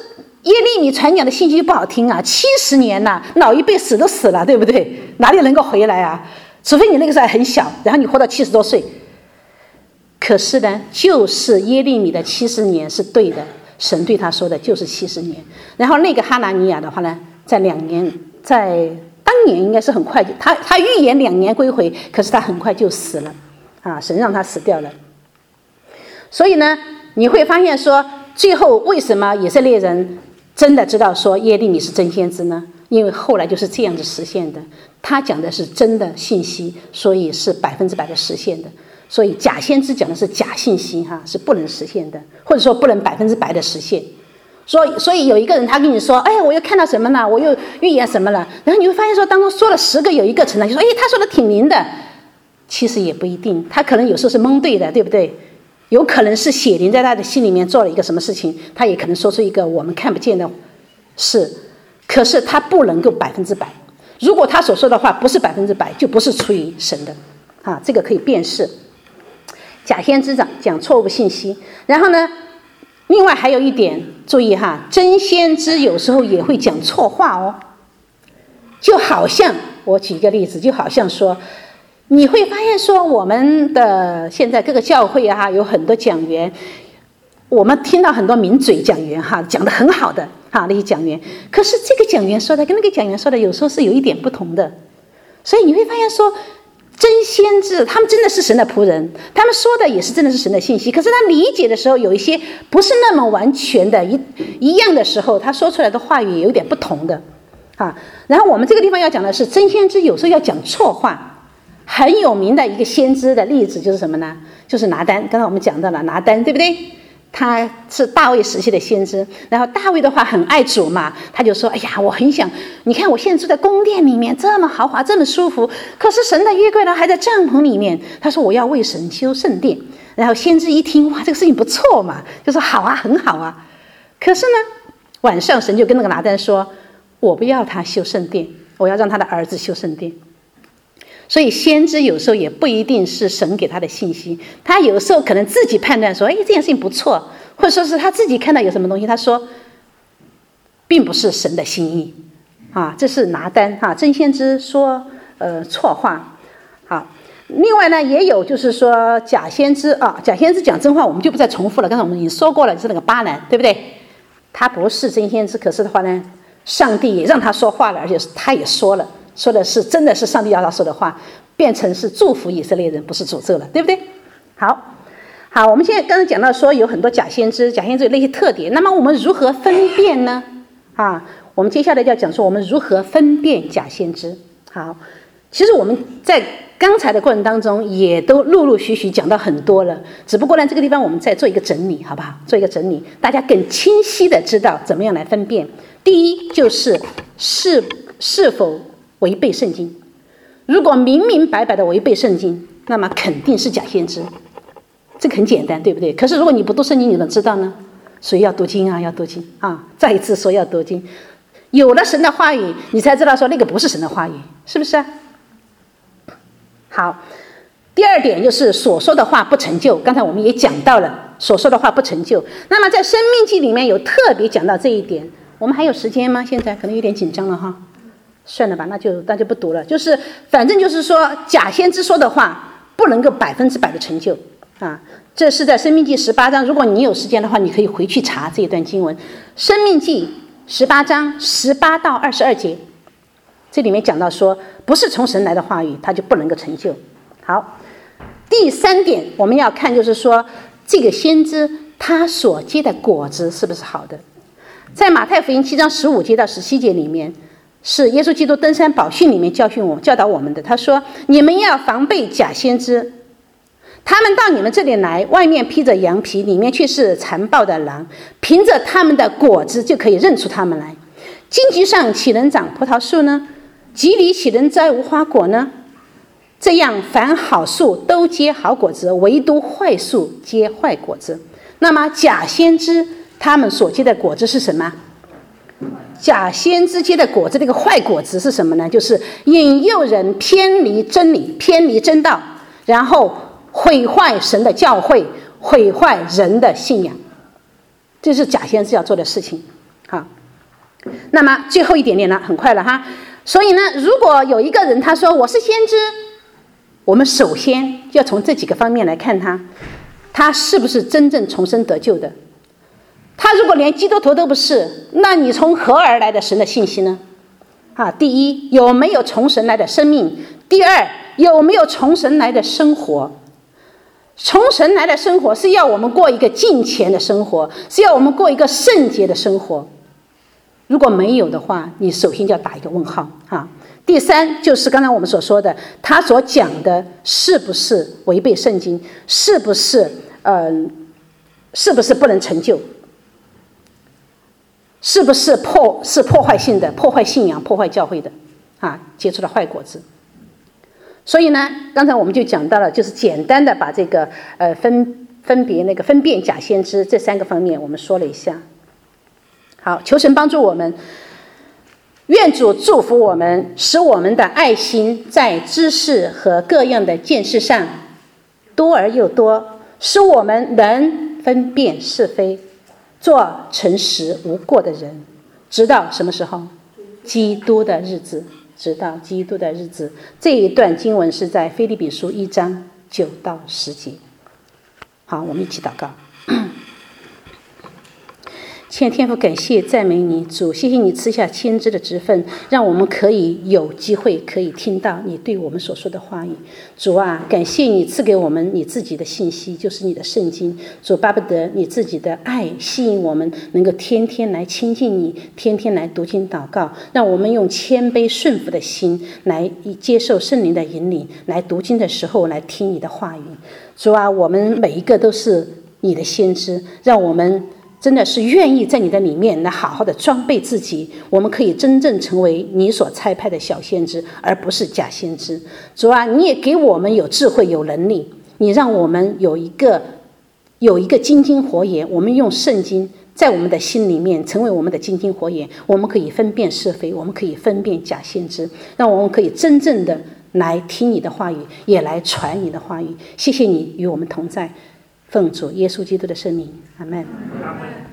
耶利米传讲的信息不好听啊，70年了，老一辈死都死了，对不对？哪里能够回来啊？除非你那个时候还很小，然后你活到70多岁。可是呢，就是耶利米的70年是对的，神对他说的就是70年。然后那个哈拿尼亚的话呢，在2年，在当年应该是很快，他预言2年归回，可是他很快就死了啊，神让他死掉了。所以呢，你会发现说，最后为什么以色列人真的知道说耶利米是真先知呢？因为后来就是这样子实现的，他讲的是真的信息，所以是100%的实现的。所以假先知讲的是假信息是不能实现的，或者说不能100%的实现。所以有一个人他跟你说，哎，我又看到什么了，我又预言什么了，然后你会发现说当中说了10个有一个成了，就说哎，他说的挺灵的，其实也不一定，他可能有时候是蒙对的，对不对？有可能是血灵在他的心里面做了一个什么事情，他也可能说出一个我们看不见的事，可是他不能够100%。如果他所说的话不是100%，就不是出于神的这个可以辨识。假先知讲错误信息，然后呢，另外还有一点注意真先知有时候也会讲错话哦。就好像我举一个例子，就好像说，你会发现说我们的现在各个教会有很多讲员，我们听到很多名嘴讲员讲得很好的那些讲员，可是这个讲员说的跟那个讲员说的有时候是有一点不同的，所以你会发现说真先知他们真的是神的仆人，他们说的也是真的是神的信息，可是他理解的时候有一些不是那么完全的一样的时候，他说出来的话语也有点不同的然后我们这个地方要讲的是真先知有时候要讲错话。很有名的一个先知的例子就是什么呢？就是拿单，刚才我们讲到了拿单，对不对？他是大卫时期的先知，然后大卫的话很爱主嘛，他就说，哎呀，我很想，你看我现在住在宫殿里面，这么豪华，这么舒服，可是神的约柜呢还在帐篷里面。他说我要为神修圣殿。然后先知一听，哇，这个事情不错嘛，就说好啊，很好啊。可是呢，晚上神就跟那个拿单说，我不要他修圣殿，我要让他的儿子修圣殿。所以先知有时候也不一定是神给他的信息，他有时候可能自己判断说，哎，这件事情不错，或者说是他自己看到有什么东西，他说并不是神的心意这是拿单真先知说错话另外呢，也有就是说假先知假先知讲真话，我们就不再重复了，刚才我们已经说过了，就是那个巴兰，对不对？他不是真先知，可是的话呢，上帝也让他说话了，而且他也说了，说的是真的是上帝要他说的话，变成是祝福以色列人，不是诅咒了，对不对？好，我们现在刚才讲到说有很多假先知有那些特点，那么我们如何分辨呢？我们接下来就要讲说我们如何分辨假先知。好，其实我们在刚才的过程当中也都陆陆续续讲到很多了，只不过呢这个地方我们再做一个整理，好不好？做一个整理，大家更清晰的知道怎么样来分辨。第一就是是否违背圣经，如果明明白白的违背圣经，那么肯定是假先知，这个很简单，对不对？可是如果你不读圣经，你怎么知道呢？所以要读经要读经再一次说要读经，有了神的话语，你才知道说那个不是神的话语，是不是好，第二点就是所说的话不成就，刚才我们也讲到了所说的话不成就。那么在申命记里面有特别讲到这一点，我们还有时间吗？现在可能有点紧张了算了吧，那就不读了。就是反正就是说假先知说的话不能够100%的成就这是在申命记18章，如果你有时间的话，你可以回去查这一段经文，申命记18章18到22节，这里面讲到说不是从神来的话语，它就不能够成就。好，第三点我们要看就是说这个先知他所结的果子是不是好的。在马太福音7章15节到17节里面，是耶稣基督登山宝训里面教导我们的。他说，你们要防备假先知，他们到你们这里来，外面披着羊皮，里面却是残暴的狼，凭着他们的果子就可以认出他们来。荆棘上岂能长葡萄树呢？蒺藜岂能摘无花果呢？这样凡好树都结好果子，唯独坏树结坏果子。那么假先知他们所结的果子是什么？假先知结的果子，这个坏果子是什么呢？就是引诱人偏离真理，偏离真道，然后毁坏神的教会，毁坏人的信仰，这是假先知要做的事情好，那么最后一点点了，很快了哈。所以呢，如果有一个人他说我是先知，我们首先要从这几个方面来看他是不是真正重生得救的。他如果连基督徒都不是，那你从何而来的神的信息呢？第一，有没有从神来的生命？第二，有没有从神来的生活？从神来的生活是要我们过一个敬虔的生活，是要我们过一个圣洁的生活。如果没有的话，你首先就要打一个问号第三，就是刚才我们所说的，他所讲的是不是违背圣经？是不是不能成就？是不是破坏性的、破坏信仰、破坏教会的结出了坏果子？所以呢，刚才我们就讲到了，就是简单的把这个分辨假先知这3个方面我们说了一下。好，求神帮助我们，愿主祝福我们，使我们的爱心在知识和各样的见识上多而又多，使我们能分辨是非，做诚实无过的人，直到什么时候？基督的日子。直到基督的日子。这一段经文是在腓立比书1章9到10节。好，我们一起祷告。亲爱的天父，感谢赞美你，主，谢谢你赐下先知的职分，让我们可以有机会可以听到你对我们所说的话语。主啊，感谢你赐给我们你自己的信息，就是你的圣经。主，巴不得你自己的爱吸引我们，能够天天来亲近你，天天来读经祷告，让我们用谦卑顺服的心来接受圣灵的引领，来读经的时候来听你的话语。主啊，我们每一个都是你的先知，让我们真的是愿意在你的里面来好好的装备自己，我们可以真正成为你所差派的小先知，而不是假先知。主啊，你也给我们有智慧有能力，你让我们有一个金睛火眼，我们用圣经在我们的心里面成为我们的金睛火眼，我们可以分辨是非，我们可以分辨假先知，让我们可以真正的来听你的话语，也来传你的话语。谢谢你与我们同在，奉主耶稣基督的圣名，阿们。